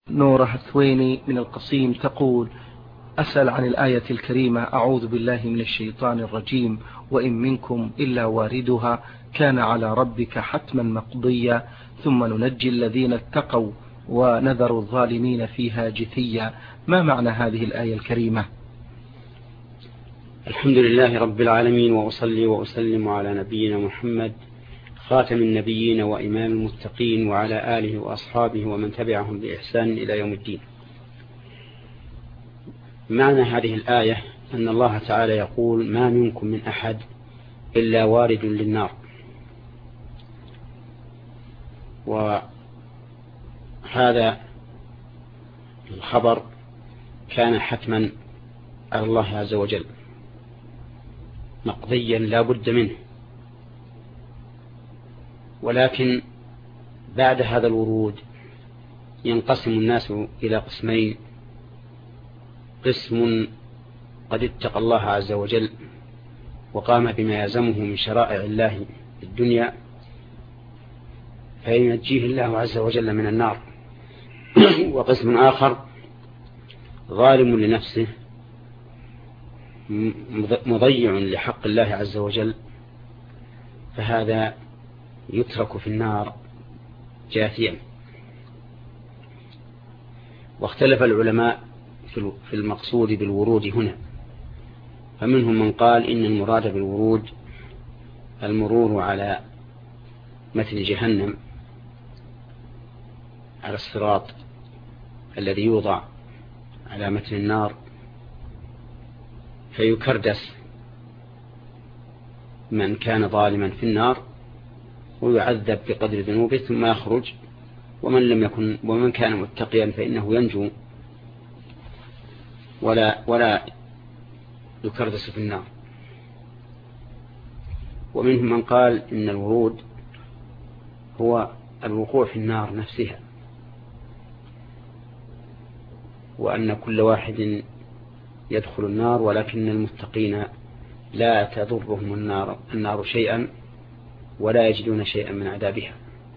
نورة الثويني من القصيم تقول: أسأل عن الآية الكريمة: أعوذ بالله من الشيطان الرجيم، وإن منكم إلا واردها كان على ربك حتما مقضيا ثم ننجي الذين اتقوا ونذر الظالمين فيها جثيا. ما معنى هذه الآية الكريمة؟ الحمد لله رب العالمين، وأصلي وأسلم على نبينا محمد خاتم النبيين وإمام المتقين، وعلى آله وأصحابه ومن تبعهم بإحسان إلى يوم الدين. معنى هذه الآية أن الله تعالى يقول: ما منكم من أحد إلا وارد للنار. وهذا الخبر كان حتما على الله عز وجل، مقضيا لا بد منه. ولكن بعد هذا الورود ينقسم الناس إلى قسمين: قسم قد اتقى الله عز وجل وقام بما يلزمه من شرائع الله في الدنيا فينجيه الله عز وجل من النار. وقسم آخر ظالم لنفسه مضيع لحق الله عز وجل، فهذا يترك في النار جاثيا. واختلف العلماء في المقصود بالورود هنا، فمنهم من قال إن المراد بالورود المرور على مثل جهنم، على الصراط الذي يوضع على متن النار فيكردس من كان ظالما في النار ويعذب بقدر ذنوبه ثم يخرج، ومن كان متقيا فإنه ينجو ولا يكردس في النار. ومنهم من قال إن الورود هو الوقوع في النار نفسها، وأن كل واحد يدخل النار، ولكن المتقين لا تضرهم النار شيئا ولا يجدون شيئا من عذابها.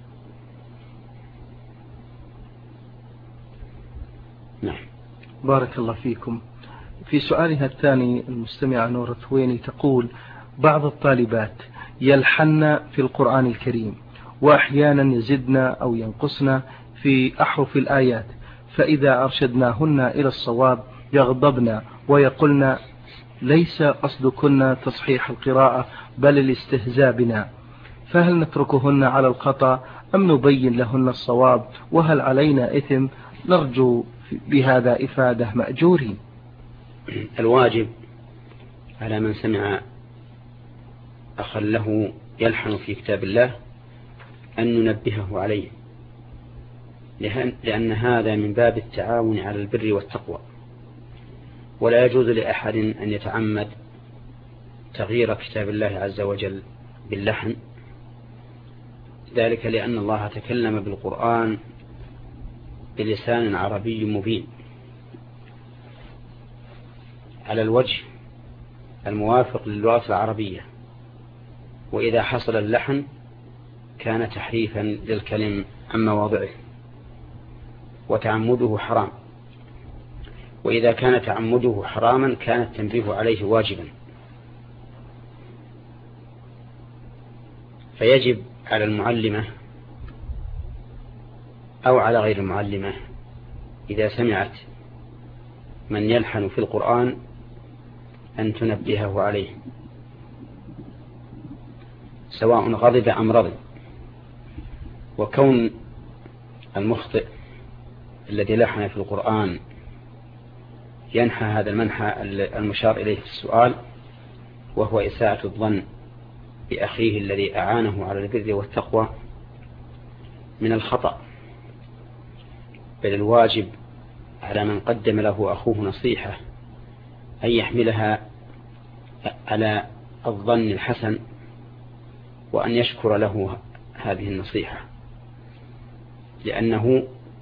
نعم. بارك الله فيكم. في سؤالها الثاني المستمعة نورة ثويني تقول: بعض الطالبات يلحن في القرآن الكريم، وأحيانا يزدن أو ينقصن في أحرف الآيات، فإذا أرشدناهن إلى الصواب يغضبن ويقولن ليس قصدكن تصحيح القراءة بل الاستهزاء بنا، فهل نتركهن على الخطأ أم نبين لهن الصواب؟ وهل علينا إثم؟ نرجو بهذا إفادة مأجورين. الواجب على من سمع أخا له يلحن في كتاب الله أن ننبهه عليه، لأن هذا من باب التعاون على البر والتقوى، ولا يجوز لأحد أن يتعمد تغيير كتاب الله عز وجل باللحن، ذلك لأن الله تكلم بالقرآن بلسان عربي مبين على الوجه الموافق للغة العربية، وإذا حصل اللحن كان تحريفا للكلم عن مواضعه وتعمده حرام، وإذا كان تعمده حراما كان التنبيه عليه واجبا. فيجب على المعلمة أو على غير المعلمة إذا سمعت من يلحن في القرآن أن تنبهه عليه، سواء غضب أم رضي. وكون المخطئ الذي لحن في القرآن ينحى هذا المنحى المشار إليه في السؤال، وهو إساءة الظن بأخيه الذي أعانه على البر والتقوى، من الخطأ، بل الواجب على من قدم له أخوه نصيحة أن يحملها على الظن الحسن، وأن يشكر له هذه النصيحة، لأنه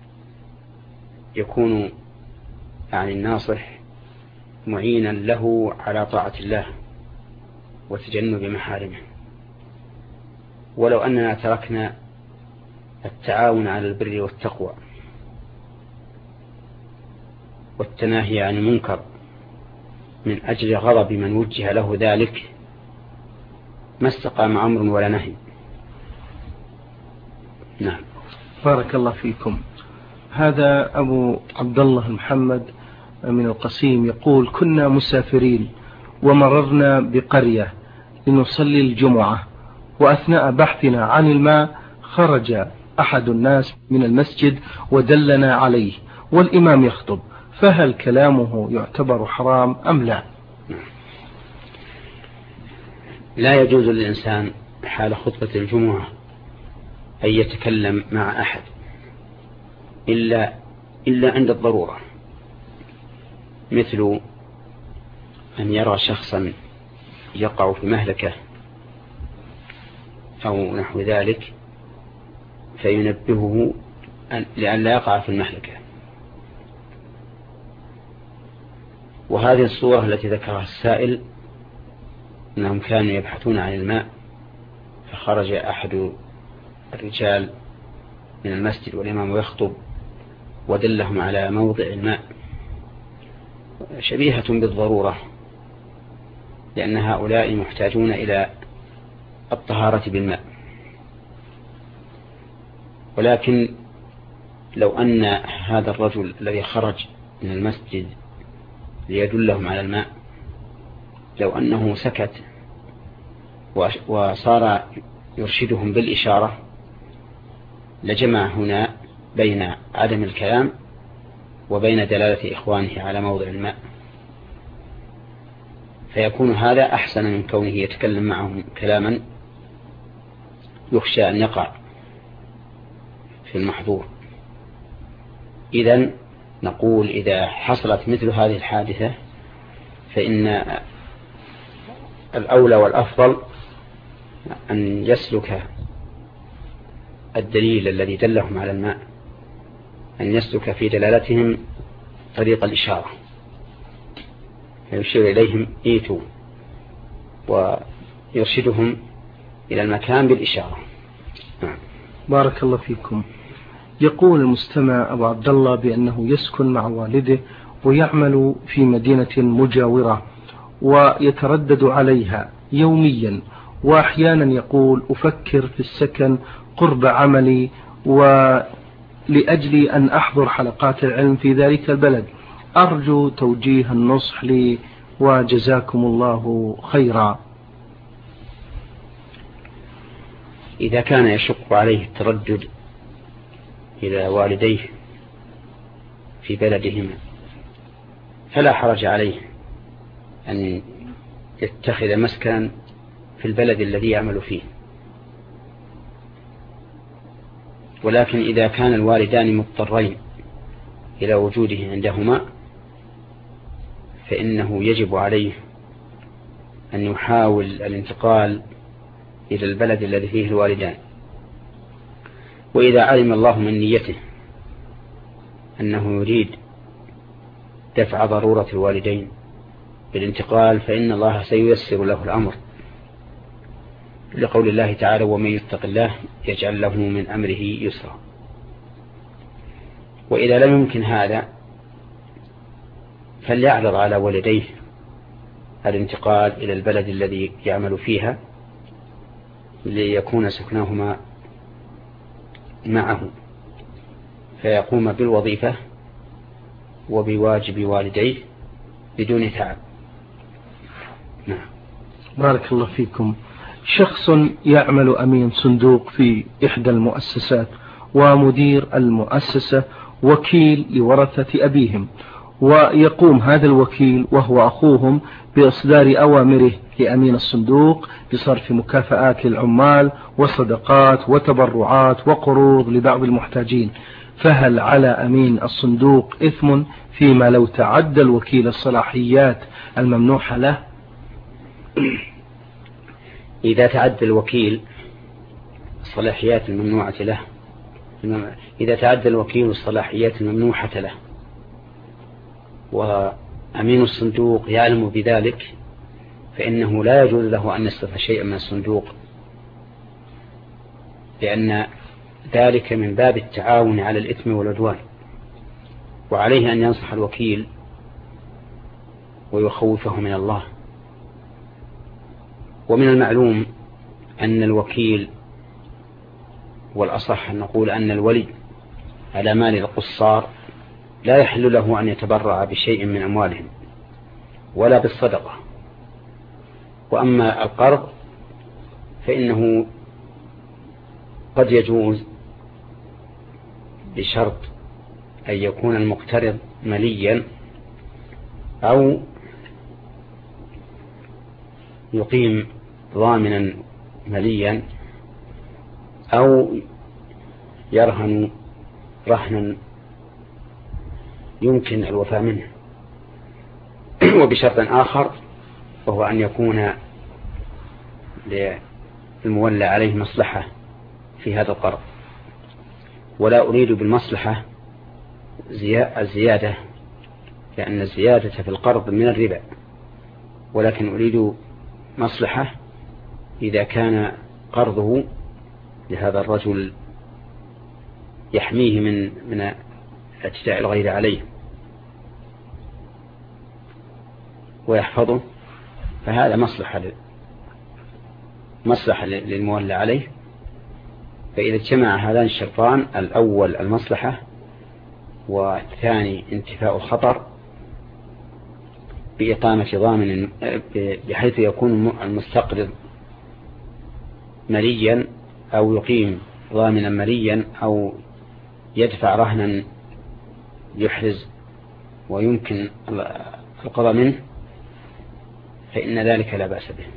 يكون عن الناصح معينا له على طاعة الله وتجنب محارمه. ولو أننا تركنا التعاون على البر والتقوى والتناهي عن المنكر من أجل غضب من وجه له ذلك ما استقام أمر ولا نهي. نعم. بارك الله فيكم. هذا أبو عبد الله محمد من القصيم يقول: كنا مسافرين ومررنا بقرية لنصلي الجمعة، وأثناء بحثنا عن الماء خرج أحد الناس من المسجد ودلنا عليه والإمام يخطب، فهل كلامه يعتبر حرام أم لا؟ لا يجوز للإنسان حال خطبة الجمعة أن يتكلم مع أحد إلا عند الضرورة، مثل أن يرى شخصا يقع في مهلكة أو نحو ذلك فينبهه لأن لا يقع في المهلكة. وهذه الصورة التي ذكرها السائل أنهم كانوا يبحثون عن الماء فخرج أحد الرجال من المسجد والإمام يخطب ودلهم على موضع الماء، شبيهة بالضرورة، لأن هؤلاء محتاجون إلى الطهارة بالماء. ولكن لو أن هذا الرجل الذي خرج من المسجد ليدلهم على الماء لو أنه سكت وصار يرشدهم بالإشارة لجمع هنا بين عدم الكلام وبين دلالة إخوانه على موضع الماء، فيكون هذا أحسن من كونه يتكلم معهم كلاما يخشى أن يقع في المحظور. إذن نقول إذا حصلت مثل هذه الحادثة فإن الأولى والأفضل أن يسلك الدليل الذي دلهم على الماء، أن يسلك في دلالتهم طريق الإشارة، فيشير إليهم إيتوا ويرشدهم إلى المكان بالإشارة. بارك الله فيكم. يقول المستمع أبو عبد الله بأنه يسكن مع والده ويعمل في مدينة مجاورة ويتردد عليها يوميا، وأحيانا يقول أفكر في السكن قرب عملي ولأجل أن أحضر حلقات العلم في ذلك البلد، أرجو توجيه النصح لي وجزاكم الله خيرا. إذا كان يشق عليه التردد إلى والديه في بلدهما فلا حرج عليه أن يتخذ مسكنا في البلد الذي يعمل فيه. ولكن إذا كان الوالدان مضطرين إلى وجوده عندهما فإنه يجب عليه أن يحاول الانتقال إلى البلد الذي فيه الوالدان. وإذا علم الله من نيته أنه يريد دفع ضرورة الوالدين بالانتقال فإن الله سييسر له الأمر، لقول الله تعالى: ومن يتق الله يجعل له من أمره يسرا. وإذا لم يمكن هذا فليعرض على والديه الانتقال إلى البلد الذي يعمل فيها ليكون سكنهما معه، فيقوم بالوظيفة وبواجب والديه بدون تعب. نعم. بارك الله فيكم. شخص يعمل أمين صندوق في إحدى المؤسسات، ومدير المؤسسة وكيل لورثة أبيهم، ويقوم هذا الوكيل وهو أخوهم بإصدار أوامره لأمين الصندوق بصرف مكافآت للعمال وصدقات وتبرعات وقروض لبعض المحتاجين، فهل على أمين الصندوق إثم فيما لو تعدى الوكيل الصلاحيات الممنوحة له؟ إذا تعدى الوكيل الصلاحيات الممنوعة له، إذا تعدى الوكيل الصلاحيات الممنوحة له وأمين الصندوق يعلم بذلك فإنه لا يجوز له أن يصرف شيئا من الصندوق، لأن ذلك من باب التعاون على الإثم والعدوان. وعليه أن ينصح الوكيل ويخوفه من الله. ومن المعلوم أن الوكيل، والأصح أن نقول أن الولي على مال القصار لا يحل له أن يتبرع بشيء من أموالهم ولا بالصدقة. وأما القرض فإنه قد يجوز بشرط أن يكون المقترض مليا أو يقيم ضامنا مليا أو يرهن رهنا يمكن الوفاء منه. وبشرط آخر وهو أن يكون للمولى عليه مصلحة في هذا القرض. ولا أريد بالمصلحة الزيادة، لأن الزيادة في القرض من الربا، ولكن أريد مصلحة إذا كان قرضه لهذا الرجل يحميه من اعتداء الغير عليه ويحفظه، فهذا مصلحة للمولى عليه. فإذا اجتمع هذان الشرطان، الأول المصلحة والثاني انتفاء الخطر بإقامة ضامن بحيث يكون المستقرض مليا أو يقيم ضامنا مليا أو يدفع رهنا يحرز ويمكن القضاء منه، فإن ذلك لا بأس به.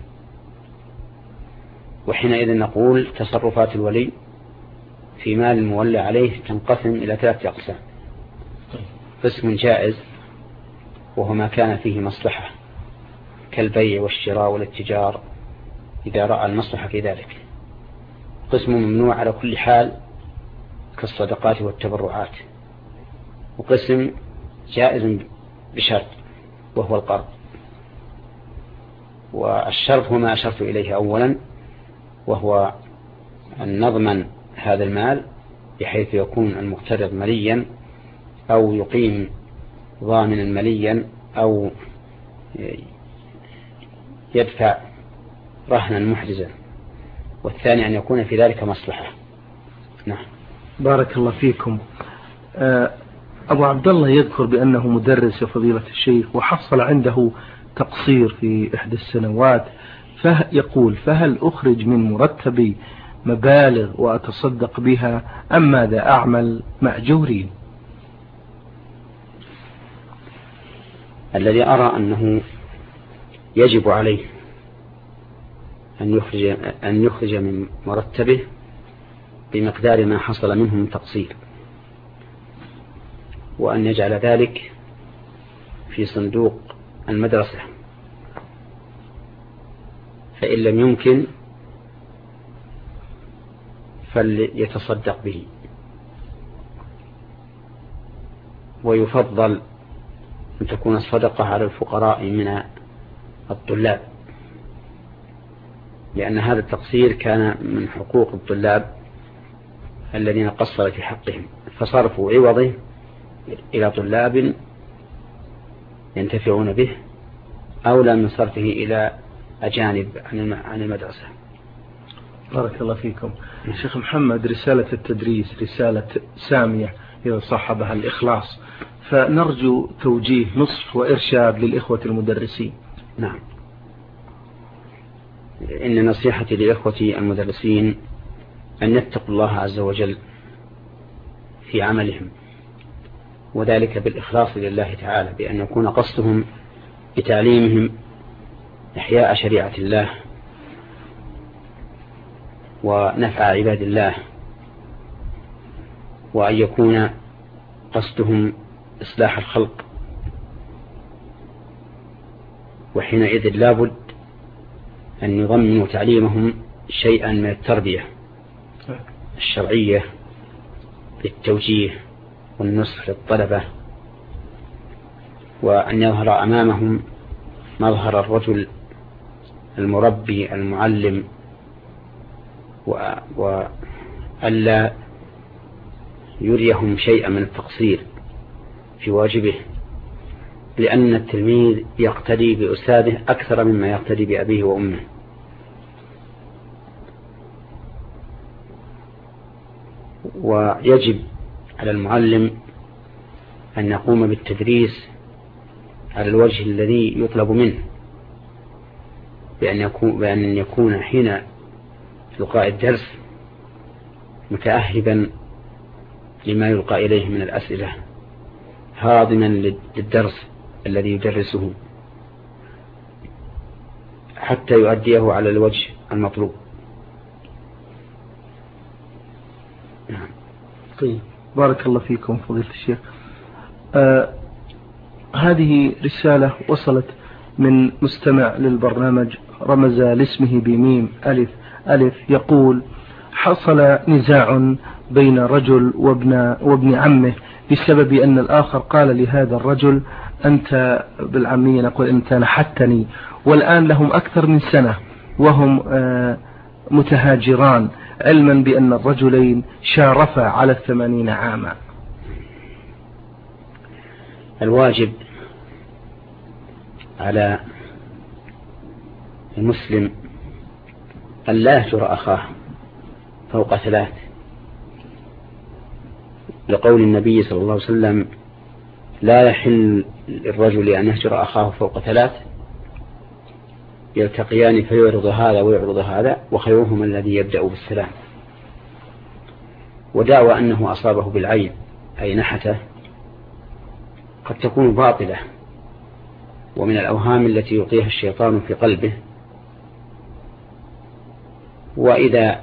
وحينئذ نقول تصرفات الولي في مال المولى عليه تنقسم إلى 3 أقسام: قسم جائز وهو ما كان فيه مصلحة كالبيع والشراء والاتجار إذا رأى المصلحة في ذلك. قسم ممنوع على كل حال كالصدقات والتبرعات. وقسم جائز بشرط وهو القرض. والشرط هو ما أشرت إليه أولا، وهو أن نضمن هذا المال بحيث يكون المقترض مليا أو يقيم ضامنا مليا أو يدفع رهنا محرزا. والثاني أن يكون في ذلك مصلحة. نعم. بارك الله فيكم. أبو عبد الله يذكر بأنه مدرس فضيلة الشيخ وحصل عنده تقصير في إحدى السنوات، فيقول: فهل أخرج من مرتبي مبالغ وأتصدق بها أم ماذا أعمل مأجورين؟ الذي أرى أنه يجب عليه أن يخرج من مرتبه بمقدار ما حصل منه من تقصير، وأن يجعل ذلك في صندوق المدرسة، فإن لم يمكن فليتصدق به. ويفضل أن تكون الصدقة على الفقراء من الطلاب، لأن هذا التقصير كان من حقوق الطلاب الذين قصر في حقهم، فصرفوا عوضه إلى طلاب ينتفعون به أولى من صرفه إلى أجانب عن المدرسة. بارك الله فيكم. شيخ محمد، رسالة التدريس رسالة سامية إذا صاحبها الإخلاص، فنرجو توجيه نصح وإرشاد للإخوة المدرسين. نعم. إن نصيحتي لإخوتي المدرسين أن يتقوا الله عز وجل في عملهم، وذلك بالإخلاص لله تعالى، بأن يكون قصدهم بتعليمهم إحياء شريعة الله ونفع عباد الله، وأن يكون قصدهم إصلاح الخلق. وحينئذ لابد أن يضمنوا تعليمهم شيئا من التربية الشرعية للتوجيه والنصح للطلبة، وأن يظهر أمامهم مظهر الرجل المربي المعلم، وألا يريهم شيئا من التقصير، في واجبه، لأن التلميذ يقتدي بأستاذه أكثر مما يقتدي بأبيه وأمه. ويجب على المعلم أن يقوم بالتدريس على الوجه الذي يطلب منه، بأن يكون حين إلقاء الدرس متأهبا لما يلقى إليه من الأسئلة، هاضما للدرس الذي يدرسه حتى يؤديه على الوجه المطلوب. طيب، بارك الله فيكم فضيلة الشيخ. هذه رسالة وصلت من مستمع للبرنامج رمز لاسمه بميم ألف ألف، يقول: حصل نزاع بين رجل وابن عمه بسبب أن الآخر قال لهذا الرجل: أنت بالعامية نقول أنت نحتني. والآن لهم أكثر من سنة وهم متهاجران، علما بأن الرجلين شارفا على 80 عاما. الواجب على المسلم أن لا يهجر أخاه فوق 3، لقول النبي صلى الله عليه وسلم: لا يحل للرجل أن يهجر أخاه فوق 3، يلتقيان فيعرض هذا ويعرض هذا، وخيرهما الذي يبدأ بالسلام. ودعوى أنه أصابه بالعين أي نحته قد تكون باطلة، ومن الأوهام التي يلقيها الشيطان في قلبه. وإذا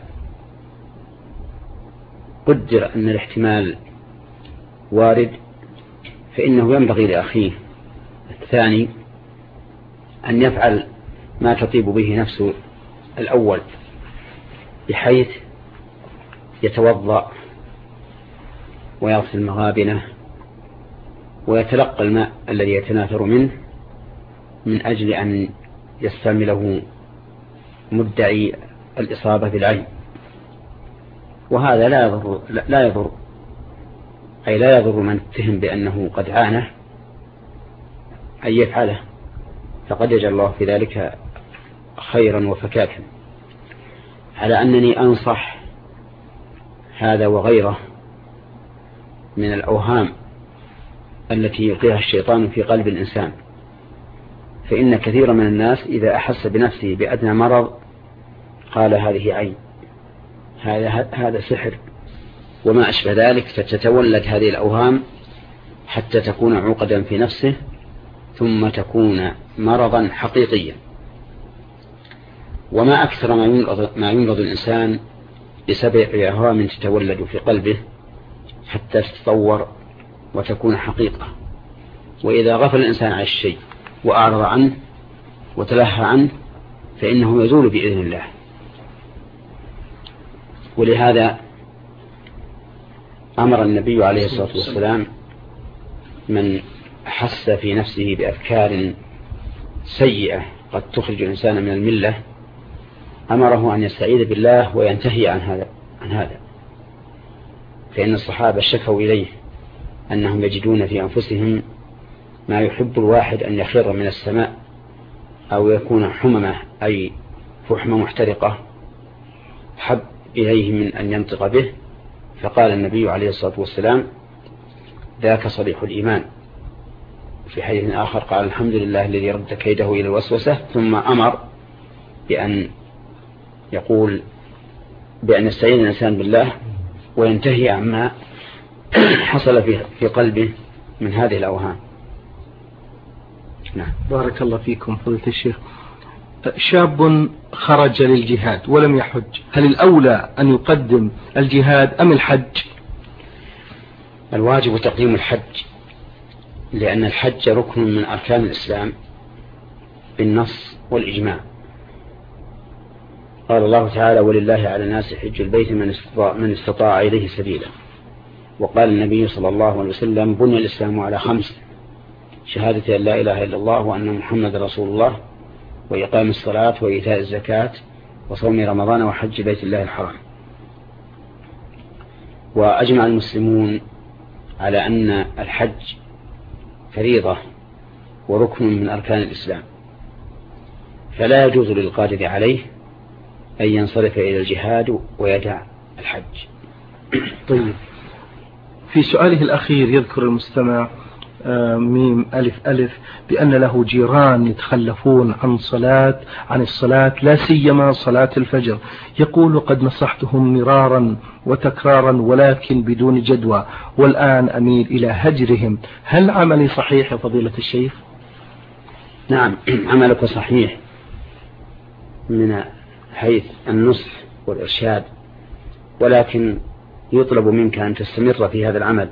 قدر أن الاحتمال وارد فإنه ينبغي لأخيه الثاني أن يفعل ما تطيب به نفسه الأول، بحيث يتوضأ ويغسل مغابنه ويتلقى الماء الذي يتناثر منه من أجل أن يستعمله مدعي الإصابة بالعين. وهذا لا يضر من اتهم بأنه قد عانى أن يفعله، فقد يجعل الله في ذلك خيرا وفكاكا. على أنني أنصح هذا وغيره من الأوهام التي يلقيها الشيطان في قلب الإنسان، فإن كثير من الناس إذا أحس بنفسه بأدنى مرض قال هذه عين، هذا سحر وما أشبه ذلك، فتتولد هذه الأوهام حتى تكون عقدا في نفسه ثم تكون مرضا حقيقيا. وما أكثر ما يمرض الإنسان بسبب أوهام تتولد في قلبه حتى تتطور وتكون حقيقة. وإذا غفل الإنسان عن الشيء وأعرض عنه وتلهى عنه فإنه يزول بإذن الله. ولهذا أمر النبي عليه الصلاة والسلام من حس في نفسه بأفكار سيئة قد تخرج الإنسان من الملة، أمره أن يستعيذ بالله وينتهي عن هذا. فإن الصحابة شكوا إليه أنهم يجدون في أنفسهم ما يحب الواحد أن يخر من السماء أو يكون حممة أي فحمة محترقة حب إليه من أن ينطق به، فقال النبي عليه الصلاة والسلام: ذاك صريح الإيمان. في حديث آخر قال: الحمد لله الذي رد كيده إلى الوسوسة، ثم أمر بأن يقول بأن يستعين الإنسان بالله وينتهي عما حصل في قلبه من هذه الأوهام. نعم، بارك الله فيكم فضيلة الشيخ. شاب خرج للجهاد ولم يحج، هل الأولى أن يقدم الجهاد أم الحج؟ الواجب تقديم الحج، لأن الحج ركن من أركان الإسلام بالنص والإجماع. قال الله تعالى: ولله على الناس حج البيت من استطاع إليه سبيلا. وقال النبي صلى الله عليه وسلم: بني الإسلام على 5: شهادة أن لا إله إلا الله وأن محمد رسول الله، وإقام الصلاة، وإيتاء الزكاة، وصوم رمضان، وحج بيت الله الحرام. وأجمع المسلمون على أن الحج فريضة وركن من أركان الإسلام، فلا يجوز للقادر عليه أن ينصرف إلى الجهاد ويدع الحج. طيب، في سؤاله الأخير يذكر المستمع ميم ألف ألف بأن له جيران يتخلفون عن الصلاة لا سيما صلاة الفجر. يقول قد نصحتهم مرارا وتكرارا ولكن بدون جدوى، والآن أميل إلى هجرهم، هل عملي صحيح يا فضيلة الشيخ؟ نعم، عملك صحيح من حيث النصح والإرشاد، ولكن يطلب منك أن تستمر في هذا العمل،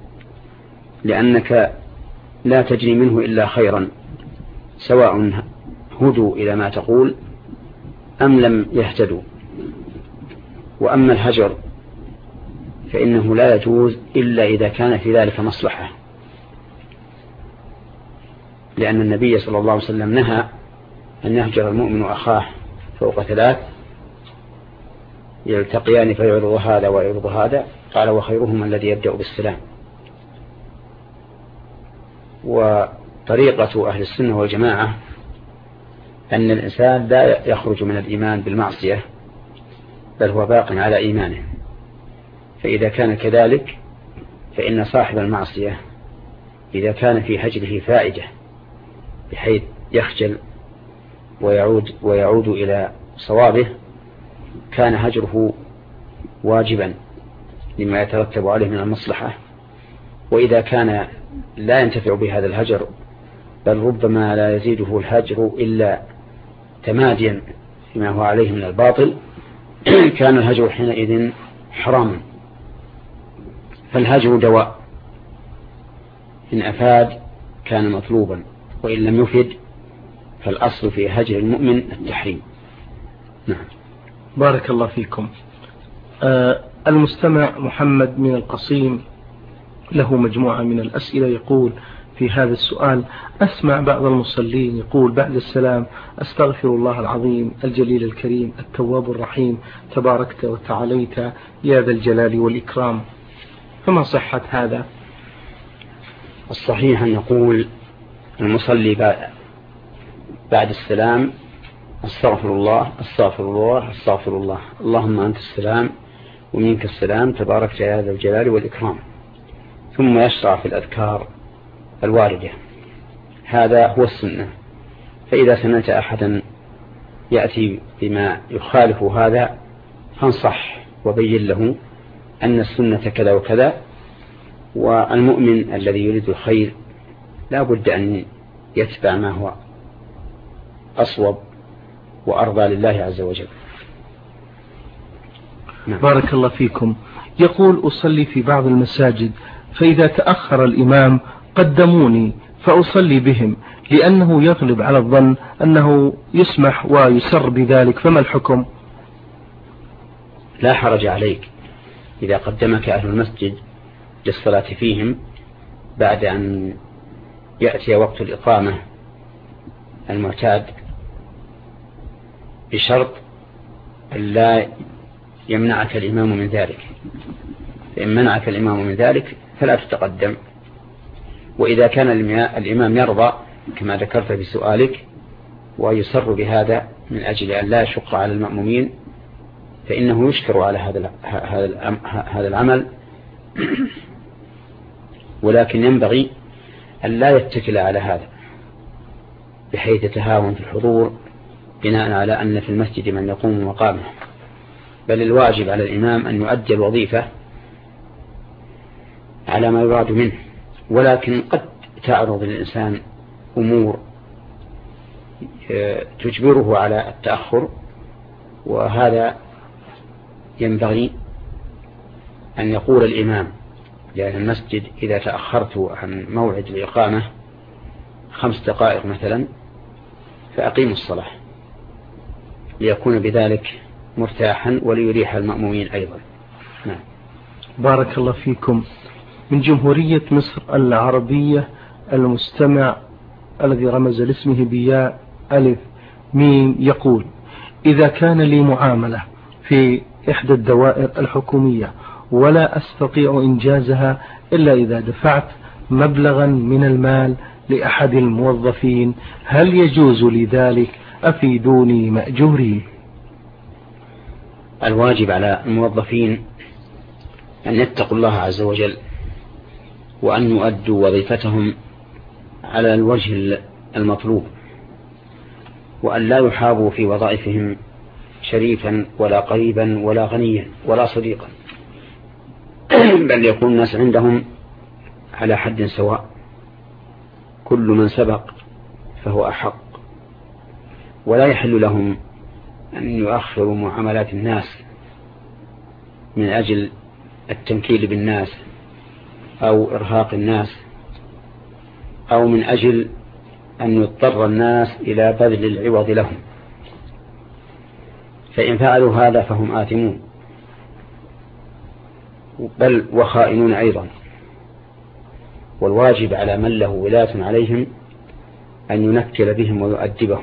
لأنك لا تجري منه إلا خيرا، سواء هدوا إلى ما تقول أم لم يهتدوا. وأما الهجر فإنه لا يجوز إلا إذا كان في ذلك مصلحة، لأن النبي صلى الله عليه وسلم نهى أن يهجر المؤمن أخاه فوق 3 يلتقيان فيعرض هذا ويعرض هذا، قال وخيرهما الذي يبدأ بالسلام. وطريقة أهل السنة والجماعة أن الإنسان لا يخرج من الإيمان بالمعصية، بل هو باق على إيمانه، فإذا كان كذلك فإن صاحب المعصية إذا كان في هجره فائدة بحيث يخجل ويعود إلى صوابه كان هجره واجبا لما يترتب عليه من المصلحة. وإذا كان لا ينتفع بهذا الهجر بل ربما لا يزيده الهجر إلا تماديا فيما هو عليه من الباطل كان الهجر حينئذ حراما. فالهجر دواء، إن أفاد كان مطلوبا، وإن لم يفد فالأصل في هجر المؤمن التحريم. نعم. بارك الله فيكم. المستمع محمد من القصيم له مجموعة من الأسئلة، يقول في هذا السؤال: أسمع بعض المصلين يقول بعد السلام أستغفر الله العظيم الجليل الكريم التواب الرحيم تباركت وتعاليت يا ذا الجلال والإكرام، فما صحة هذا؟ الصحيح أن يقول المصلي بعد السلام استغفر الله استغفر الله استغفر الله، اللهم أنت السلام ومنك السلام تباركت يا ذا الجلال والإكرام، ثم يشرع في الأذكار الواردة. هذا هو السنة. فإذا سمعت أحدا يأتي بما يخالف هذا فانصح وبين له أن السنة كذا وكذا، والمؤمن الذي يريد الخير لا بد أن يتبع ما هو أصوب وأرضى لله عز وجل. بارك الله فيكم. يقول أصلي في بعض المساجد فإذا تأخر الإمام قدموني فأصلي بهم، لأنه يغلب على الظن أنه يسمح ويسر بذلك، فما الحكم؟ لا حرج عليك إذا قدمك أهل المسجد للصلاة فيهم بعد أن يأتي وقت الإقامة المعتاد، بشرط أن لا يمنعك الإمام من ذلك، فإن منعك الإمام من ذلك فلا تتقدم. وإذا كان الإمام يرضى كما ذكرت في سؤالك ويسر بهذا من أجل أن لا يشق على المأمومين فإنه يشكر على هذا العمل، ولكن ينبغي أن لا يتكل على هذا بحيث يتهاون في الحضور بناء على أن في المسجد من يقوم مقامه، بل الواجب على الإمام أن يؤدي الوظيفة على ما يراد منه. ولكن قد تعرض للإنسان أمور تجبره على التأخر، وهذا ينبغي أن يقول الإمام لأهل المسجد إذا تأخرت عن موعد الإقامة 5 دقائق مثلا فأقيموا الصلاة، ليكون بذلك مرتاحا وليريح المأمومين أيضا. نعم. بارك الله فيكم. من جمهورية مصر العربية المستمع الذي رمز لاسمه بياء ألف ميم يقول: إذا كان لي معاملة في إحدى الدوائر الحكومية ولا أستطيع إنجازها إلا إذا دفعت مبلغا من المال لأحد الموظفين، هل يجوز لذلك؟ أفيدوني مأجورين. الواجب على الموظفين أن يتقوا الله عز وجل، وأن يؤدوا وظيفتهم على الوجه المطلوب، وأن لا يحابوا في وظائفهم شريفا ولا قريبا ولا غنيا ولا صديقا، بل يكون الناس عندهم على حد سواء، كل من سبق فهو أحق، ولا يحل لهم أن يؤخروا معاملات الناس من أجل التنكيل بالناس أو إرهاق الناس، أو من أجل أن يضطر الناس إلى بذل العوض لهم، فإن فعلوا هذا فهم آثمون، بل وخائنون أيضا. والواجب على من له ولاة عليهم أن ينكل بهم ويؤدبهم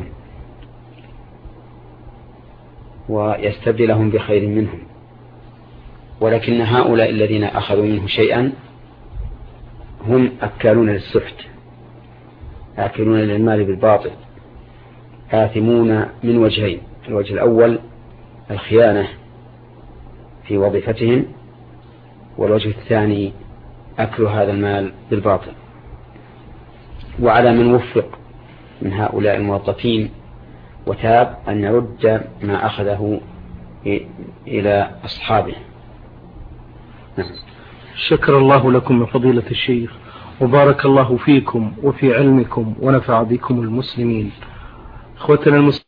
ويستبدلهم بخير منهم. ولكن هؤلاء الذين أخذوا منه شيئا هم أكالون للسحت، آكلون للمال بالباطل، آثمون من وجهين: الوجه الأول الخيانة في وظيفتهم، والوجه الثاني أكل هذا المال بالباطل. وعلى من وفق من هؤلاء الموظفين وتاب أن يرد ما أخذه إلى أصحابه. شكر الله لكم يا فضيلة الشيخ، وبارك الله فيكم وفي علمكم ونفع بكم المسلمين. اخوتنا المسلمين.